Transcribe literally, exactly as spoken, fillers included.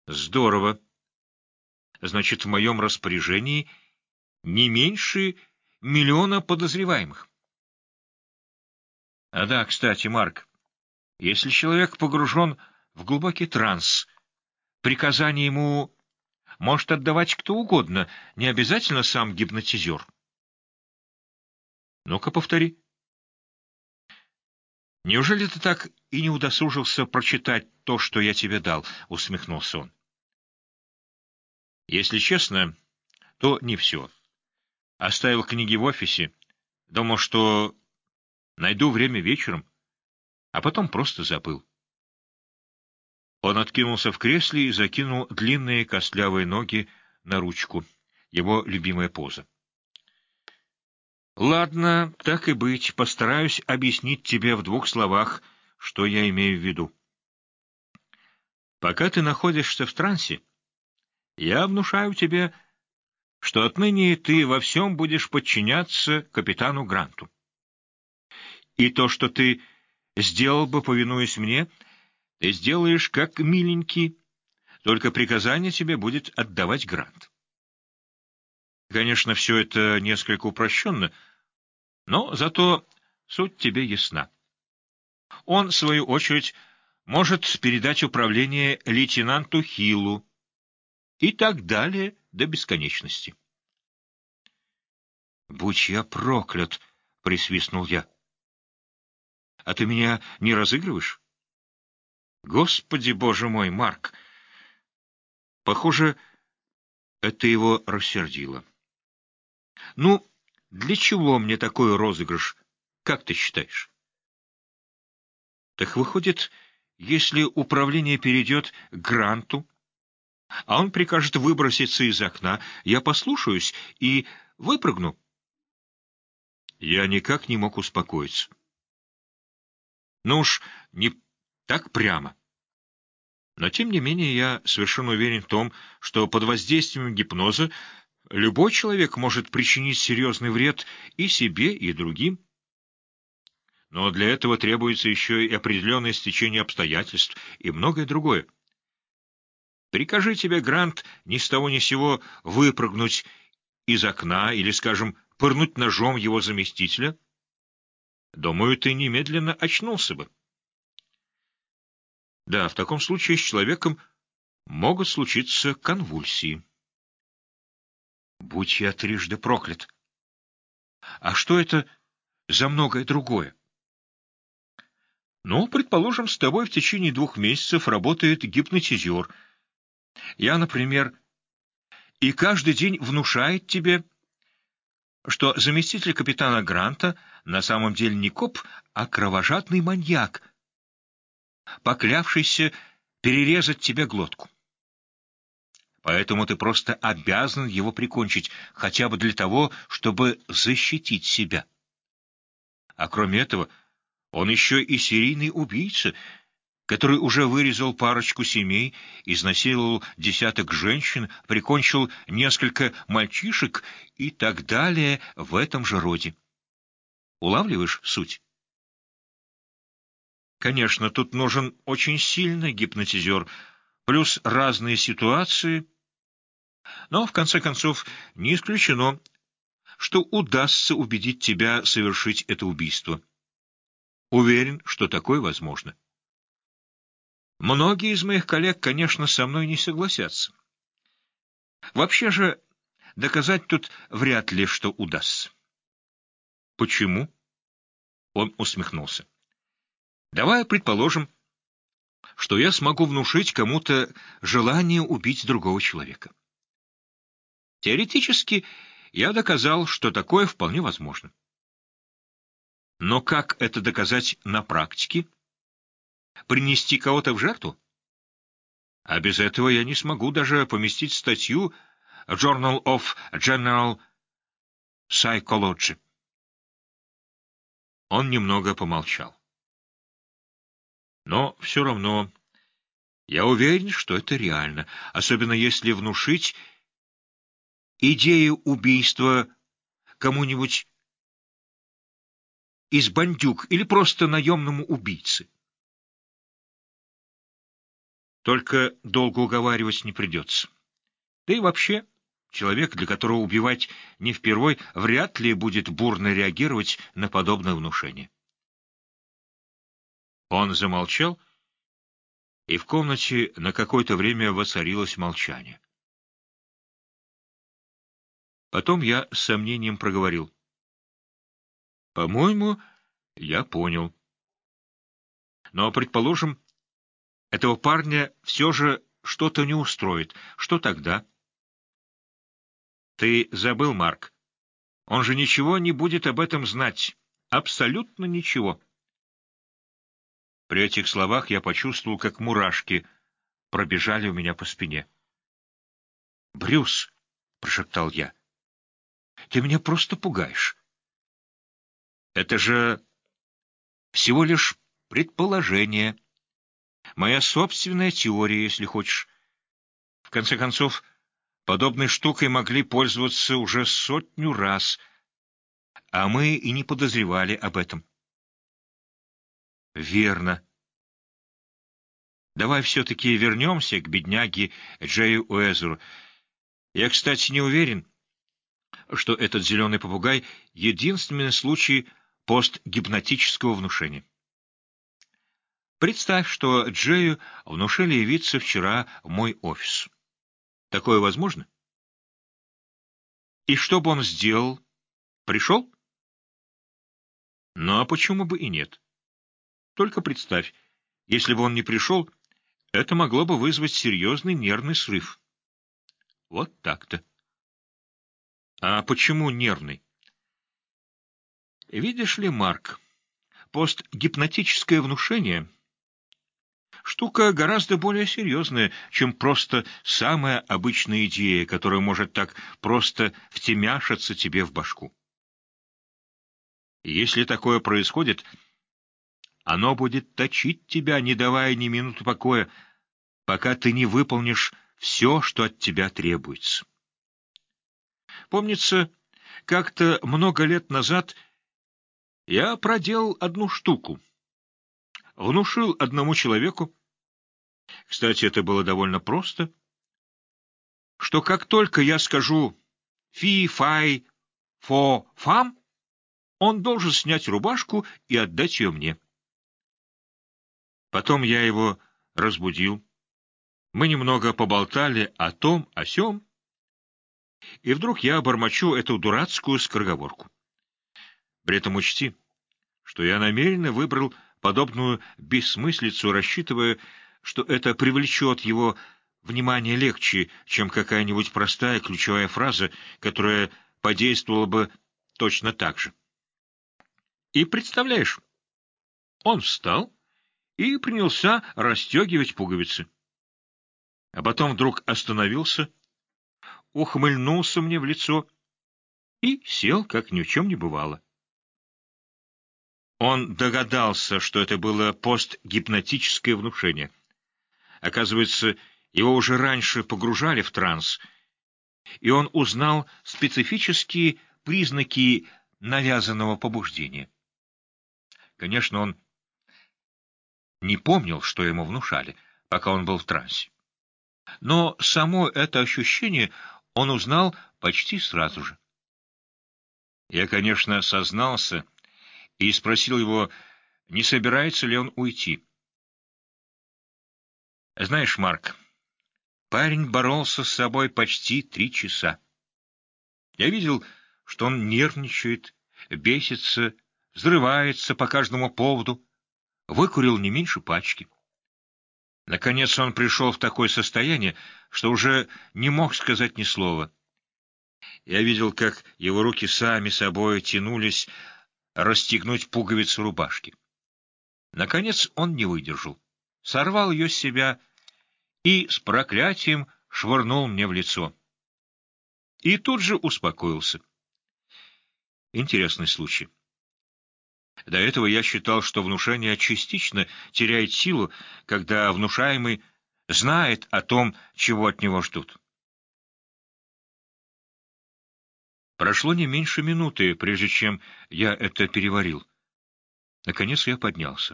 Здорово. Значит, в моем распоряжении не меньше миллиона подозреваемых. А да, кстати, Марк, если человек погружен в глубокий транс, приказание ему может отдавать кто угодно, не обязательно сам гипнотизер. Ну-ка, повтори. Неужели ты так и не удосужился прочитать то, что я тебе дал? — усмехнулся он. Если честно, то не все. Оставил книги в офисе, думал, что найду время вечером, а потом просто забыл. Он откинулся в кресле и закинул длинные костлявые ноги на ручку. Его любимая поза. Ладно, так и быть, постараюсь объяснить тебе в двух словах, что я имею в виду. Пока ты находишься в трансе, я внушаю тебе, что отныне ты во всем будешь подчиняться капитану Гранту. И то, что ты сделал бы, повинуясь мне, ты сделаешь как миленький, только приказание тебе будет отдавать Грант. Конечно, все это несколько упрощенно, но зато суть тебе ясна. Он, в свою очередь, может передать управление лейтенанту Хиллу и так далее до бесконечности. «Будь я проклят!» — присвистнул я. «А ты меня не разыгрываешь?» «Господи, боже мой, Марк!» Похоже, это его рассердило. «Ну, для чего мне такой розыгрыш, как ты считаешь?» «Так выходит, если управление перейдет к Гранту, а он прикажет выброситься из окна, я послушаюсь и выпрыгну?» Я никак не мог успокоиться. Ну уж не так прямо. Но, тем не менее, я совершенно уверен в том, что под воздействием гипноза любой человек может причинить серьезный вред и себе, и другим. Но для этого требуется еще и определенное стечение обстоятельств и многое другое. Прикажи тебе, Грант, ни с того ни с сего выпрыгнуть из окна или, скажем, пырнуть ножом его заместителя, думаю, ты немедленно очнулся бы. Да, в таком случае с человеком могут случиться конвульсии. Будь я трижды проклят. А что это за многое другое? Ну, предположим, с тобой в течение двух месяцев работает гипнотизер. Я, например, и каждый день внушает тебе, что заместитель капитана Гранта на самом деле не коп, а кровожадный маньяк, поклявшийся перерезать тебе глотку. Поэтому ты просто обязан его прикончить, хотя бы для того, чтобы защитить себя. А кроме этого, он еще и серийный убийца, который уже вырезал парочку семей, изнасиловал десяток женщин, прикончил несколько мальчишек и так далее в этом же роде. Улавливаешь суть? Конечно, тут нужен очень сильный гипнотизер, плюс разные ситуации, но, в конце концов, не исключено, что удастся убедить тебя совершить это убийство. Уверен, что такое возможно. Многие из моих коллег, конечно, со мной не согласятся. Вообще же, доказать тут вряд ли что удастся. Почему? Он усмехнулся. Давай предположим, что я смогу внушить кому-то желание убить другого человека. Теоретически, я доказал, что такое вполне возможно. Но как это доказать на практике? Принести кого-то в жертву? А без этого я не смогу даже поместить статью в Journal of General Psychology. Он немного помолчал. Но все равно я уверен, что это реально, особенно если внушить идею убийства кому-нибудь из бандюк или просто наемному убийце. Только долго уговаривать не придется. Да и вообще, человек, для которого убивать не впервой, вряд ли будет бурно реагировать на подобное внушение. Он замолчал, и в комнате на какое-то время воцарилось молчание. Потом я с сомнением проговорил. «По-моему, я понял. Но, предположим, этого парня все же что-то не устроит. Что тогда?» «Ты забыл, Марк. Он же ничего не будет об этом знать. Абсолютно ничего». При этих словах я почувствовал, как мурашки пробежали у меня по спине. «Брюс», — прошептал я, — «ты меня просто пугаешь. Это же всего лишь предположение, моя собственная теория, если хочешь. В конце концов, подобной штукой могли пользоваться уже сотню раз, а мы и не подозревали об этом». «Верно. Давай все-таки вернемся к бедняге Джею Уэзеру. Я, кстати, не уверен, что этот зеленый попугай — единственный случай постгипнотического внушения. Представь, что Джею внушили явиться вчера в мой офис. Такое возможно? И что бы он сделал? Пришел? Ну, а почему бы и нет? Только представь, если бы он не пришел, это могло бы вызвать серьезный нервный срыв. Вот так-то. А почему нервный? Видишь ли, Марк, постгипнотическое внушение — штука гораздо более серьезная, чем просто самая обычная идея, которая может так просто втемяшиться тебе в башку. И если такое происходит, оно будет точить тебя, не давая ни минуты покоя, пока ты не выполнишь все, что от тебя требуется. Помнится, как-то много лет назад я проделал одну штуку. Внушил одному человеку, кстати, это было довольно просто, что как только я скажу «фи-фай», «фо-фам», он должен снять рубашку и отдать ее мне. Потом я его разбудил. Мы немного поболтали о том, о сём, и вдруг я бормочу эту дурацкую скороговорку. При этом учти, что я намеренно выбрал подобную бессмыслицу, рассчитывая, что это привлечет его внимание легче, чем какая-нибудь простая ключевая фраза, которая подействовала бы точно так же. И представляешь, он встал и принялся расстегивать пуговицы. А потом вдруг остановился, ухмыльнулся мне в лицо и сел, как ни в чем не бывало. Он догадался, что это было постгипнотическое внушение. Оказывается, его уже раньше погружали в транс, и он узнал специфические признаки навязанного побуждения. Конечно, он не помнил, что ему внушали, пока он был в трансе. Но само это ощущение он узнал почти сразу же. Я, конечно, сознался и спросил его, не собирается ли он уйти. Знаешь, Марк, парень боролся с собой почти три часа. Я видел, что он нервничает, бесится, взрывается по каждому поводу, выкурил не меньше пачки. Наконец он пришел в такое состояние, что уже не мог сказать ни слова. Я видел, как его руки сами собой тянулись расстегнуть пуговицы рубашки. Наконец он не выдержал, сорвал ее с себя и с проклятием швырнул мне в лицо. И тут же успокоился. Интересный случай. До этого я считал, что внушение частично теряет силу, когда внушаемый знает о том, чего от него ждут. Прошло не меньше минуты, прежде чем я это переварил. Наконец я поднялся.